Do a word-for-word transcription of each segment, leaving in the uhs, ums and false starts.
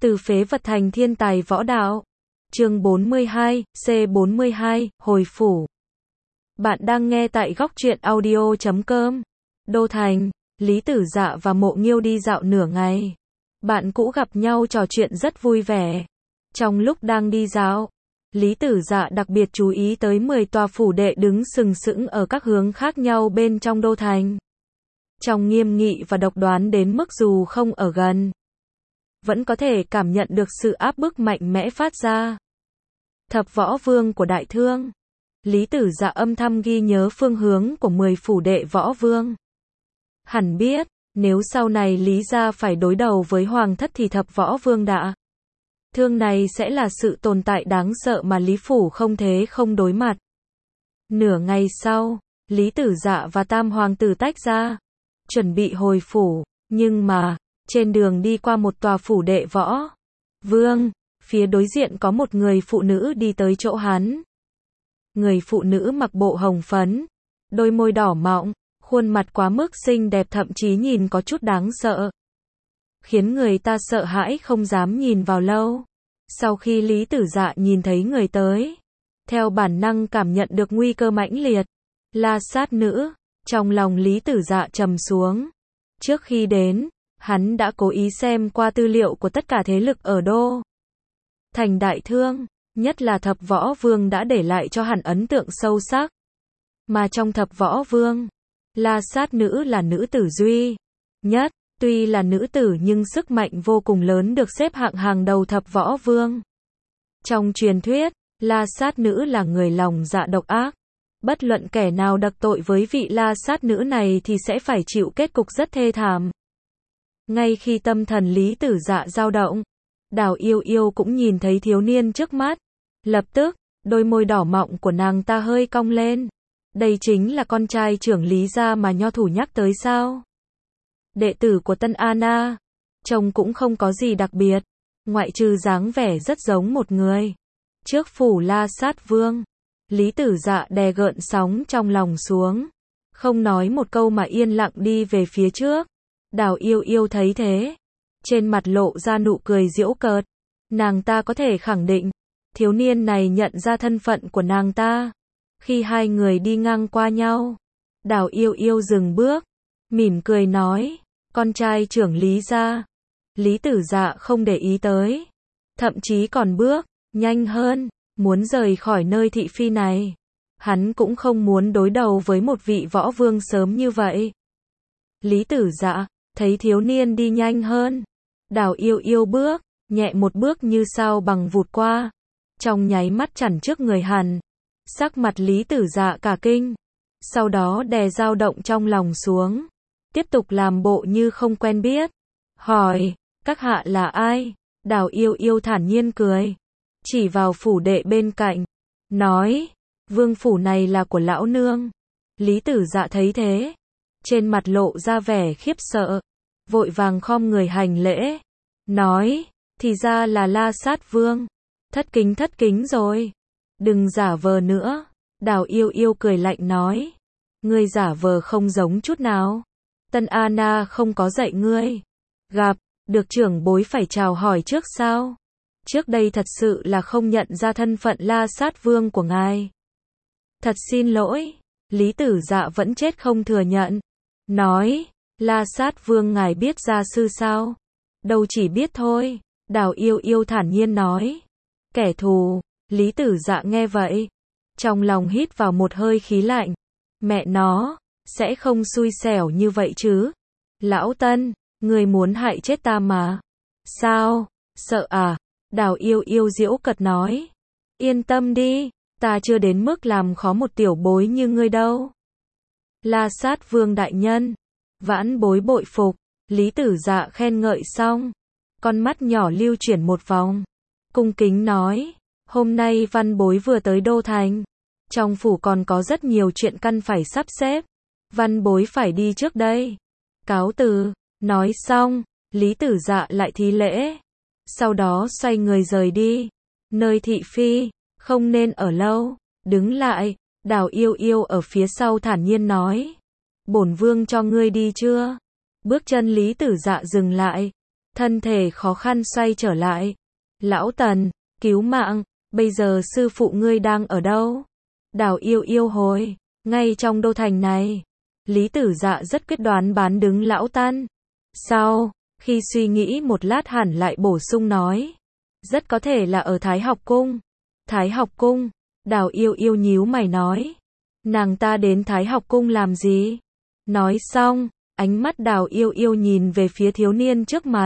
Từ phế vật thành thiên tài võ đạo. Chương bốn mươi hai, C bốn mươi hai, hồi phủ. Bạn đang nghe tại góc truyện audio chấm com. Đô Thành, Lý Tử Dạ và Mộ Nghiêu đi dạo nửa ngày. Bạn cũ gặp nhau trò chuyện rất vui vẻ. Trong lúc đang đi dạo, Lý Tử Dạ đặc biệt chú ý tới mười tòa phủ đệ đứng sừng sững ở các hướng khác nhau bên trong Đô Thành. Trong nghiêm nghị và độc đoán đến mức dù không ở gần, vẫn có thể cảm nhận được sự áp bức mạnh mẽ phát ra. Thập võ vương của Đại Thương. Lý Tử Dạ âm thầm ghi nhớ phương hướng của mười phủ đệ võ vương. Hẳn biết, nếu sau này Lý gia phải đối đầu với hoàng thất thì thập võ vương Đại Thương này sẽ là sự tồn tại đáng sợ mà Lý phủ không thể không đối mặt. Nửa ngày sau, Lý Tử Dạ và Tam hoàng tử tách ra, chuẩn bị hồi phủ, nhưng mà trên đường đi qua một tòa phủ đệ võ vương, phía đối diện có một người phụ nữ đi tới chỗ hắn. Người phụ nữ mặc bộ hồng phấn, đôi môi đỏ mọng, khuôn mặt quá mức xinh đẹp thậm chí nhìn có chút đáng sợ, khiến người ta sợ hãi không dám nhìn vào lâu. Sau khi Lý Tử Dạ nhìn thấy người tới, theo bản năng cảm nhận được nguy cơ mãnh liệt, La Sát nữ, trong lòng Lý Tử Dạ trầm xuống. Trước khi đến, hắn đã cố ý xem qua tư liệu của tất cả thế lực ở Đô Thành Đại Thương, nhất là thập võ vương đã để lại cho hắn ấn tượng sâu sắc. Mà trong thập võ vương, La Sát nữ là nữ tử duy nhất, tuy là nữ tử nhưng sức mạnh vô cùng lớn, được xếp hạng hàng đầu thập võ vương. Trong truyền thuyết, La Sát nữ là người lòng dạ độc ác. Bất luận kẻ nào đắc tội với vị La Sát nữ này thì sẽ phải chịu kết cục rất thê thảm. Ngay khi tâm thần Lý Tử Dạ dao động, Đào Yêu Yêu cũng nhìn thấy thiếu niên trước mắt. Lập tức, đôi môi đỏ mọng của nàng ta hơi cong lên. Đây chính là con trai trưởng Lý gia mà nho thủ nhắc tới sao? Đệ tử của Tân Anna, trông cũng không có gì đặc biệt, ngoại trừ dáng vẻ rất giống một người. Trước phủ La Sát vương, Lý Tử Dạ đè gợn sóng trong lòng xuống, không nói một câu mà yên lặng đi về phía trước. Đào Yêu Yêu thấy thế, trên mặt lộ ra nụ cười giễu cợt. Nàng ta có thể khẳng định, thiếu niên này nhận ra thân phận của nàng ta. Khi hai người đi ngang qua nhau, Đào Yêu Yêu dừng bước, mỉm cười nói, con trai trưởng Lý gia. Lý Tử Dạ không để ý tới, thậm chí còn bước nhanh hơn, muốn rời khỏi nơi thị phi này. Hắn cũng không muốn đối đầu với một vị võ vương sớm như vậy. Lý Tử Dạ thấy thiếu niên đi nhanh hơn, Đào Yêu Yêu bước nhẹ một bước như sao bằng vụt qua, trong nháy mắt chắn trước người hắn. Sắc mặt Lý Tử Dạ cả kinh, sau đó đè dao động trong lòng xuống, tiếp tục làm bộ như không quen biết, hỏi, các hạ là ai? Đào Yêu Yêu thản nhiên cười, chỉ vào phủ đệ bên cạnh, nói, vương phủ này là của lão nương. Lý Tử Dạ thấy thế, trên mặt lộ ra vẻ khiếp sợ, vội vàng khom người hành lễ, nói, thì ra là La Sát vương, thất kính thất kính rồi, đừng giả vờ nữa. Đào Yêu Yêu cười lạnh nói, ngươi giả vờ không giống chút nào. Tân Anna không có dạy ngươi, gặp được trưởng bối phải chào hỏi trước sao? Trước đây thật sự là không nhận ra thân phận La Sát vương của ngài. Thật xin lỗi. Lý Tử Dạ vẫn chết không thừa nhận, nói, La Sát vương ngài biết gia sư sao? Đâu chỉ biết thôi. Đào Yêu Yêu thản nhiên nói, kẻ thù. Lý Tử Dạ nghe vậy, trong lòng hít vào một hơi khí lạnh. Mẹ nó, sẽ không xui xẻo như vậy chứ? Lão Tân, người muốn hại chết ta mà. Sao? Sợ à? Đào Yêu Yêu giễu cợt nói, yên tâm đi, ta chưa đến mức làm khó một tiểu bối như ngươi đâu. La Sát vương đại nhân, vãn bối bội phục. Lý Tử Dạ khen ngợi xong, con mắt nhỏ lưu chuyển một vòng, cung kính nói, hôm nay văn bối vừa tới Đô Thành, trong phủ còn có rất nhiều chuyện căn phải sắp xếp, văn bối phải đi trước đây, cáo từ. Nói xong, Lý Tử Dạ lại thi lễ, sau đó xoay người rời đi. Nơi thị phi, không nên ở lâu, đứng lại. Đào Yêu Yêu ở phía sau thản nhiên nói, bổn vương cho ngươi đi chưa? Bước chân Lý Tử Dạ dừng lại, thân thể khó khăn xoay trở lại. Lão Tần, cứu mạng, bây giờ sư phụ ngươi đang ở đâu? Đào Yêu Yêu hồi, ngay trong đô thành này. Lý Tử Dạ rất quyết đoán bán đứng Lão Tần. Sau, khi suy nghĩ một lát hẳn lại bổ sung nói. Rất có thể là ở Thái Học Cung. Thái Học Cung, Đào Yêu Yêu nhíu mày nói. Nàng ta đến Thái Học Cung làm gì? Nói xong, ánh mắt Đào Yêu Yêu nhìn về phía thiếu niên trước mặt.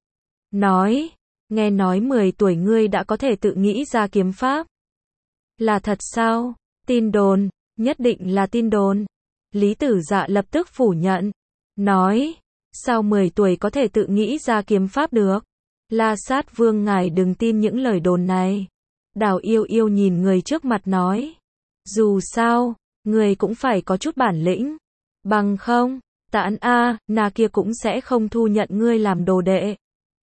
Nói, nghe nói mười tuổi ngươi đã có thể tự nghĩ ra kiếm pháp. Là thật sao? Tin đồn, nhất định là tin đồn. Lý Tử Dạ lập tức phủ nhận. Nói, sao mười tuổi có thể tự nghĩ ra kiếm pháp được? La Sát Vương ngài đừng tin những lời đồn này. Đào Yêu Yêu nhìn người trước mặt nói. Dù sao, người cũng phải có chút bản lĩnh. Bằng không, Tản A, Na kia cũng sẽ không thu nhận ngươi làm đồ đệ.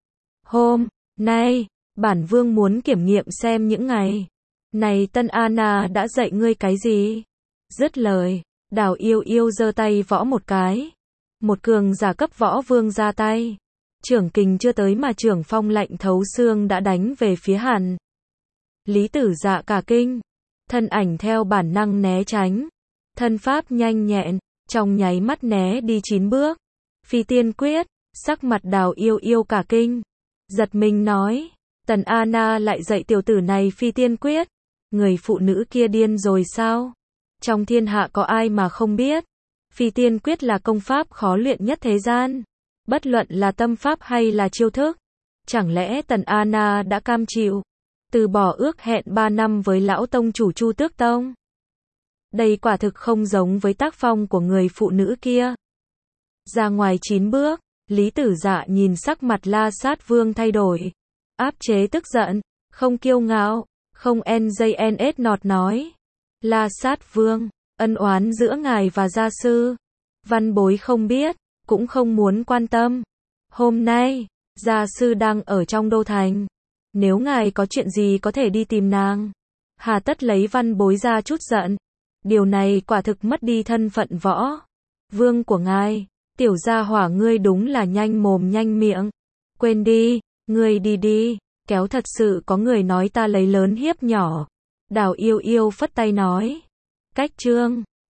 Hôm nay, bản vương muốn kiểm nghiệm xem những ngày này Tân Anna đã dạy ngươi cái gì. Dứt lời, Đào Yêu Yêu giơ tay võ một cái. Một cường giả cấp võ vương ra tay. Trưởng kình chưa tới mà trưởng phong lạnh thấu xương đã đánh về phía hắn. Lý Tử Dạ cả kinh, thân ảnh theo bản năng né tránh. Thân pháp nhanh nhẹn, trong nháy mắt né đi chín bước. Phi tiên quyết, sắc mặt Đào Yêu Yêu cả kinh. Giật mình nói, Tần Anna lại dạy tiểu tử này phi tiên quyết. Người phụ nữ kia điên rồi sao? Trong thiên hạ có ai mà không biết? Phi tiên quyết là công pháp khó luyện nhất thế gian. Bất luận là tâm pháp hay là chiêu thức. Chẳng lẽ Tần Anna đã cam chịu từ bỏ ước hẹn ba năm với lão tông chủ Chu Tước Tông? Đây quả thực không giống với tác phong của người phụ nữ kia. Ra ngoài chín bước, Lý Tử Dạ nhìn sắc mặt La Sát Vương thay đổi. Áp chế tức giận, không kiêu ngạo, không en gi en ét nọt nói. La Sát Vương, ân oán giữa ngài và gia sư. Văn bối không biết, cũng không muốn quan tâm. Hôm nay, gia sư đang ở trong đô thành. Nếu ngài có chuyện gì có thể đi tìm nàng. Hà tất lấy văn bối ra chút giận. Điều này quả thực mất đi thân phận võ vương của ngài. Tiểu gia hỏa ngươi đúng là nhanh mồm nhanh miệng. Quên đi, ngươi đi đi, kéo thật sự có người nói ta lấy lớn hiếp nhỏ. Đào Yêu Yêu phất tay nói. Cách chương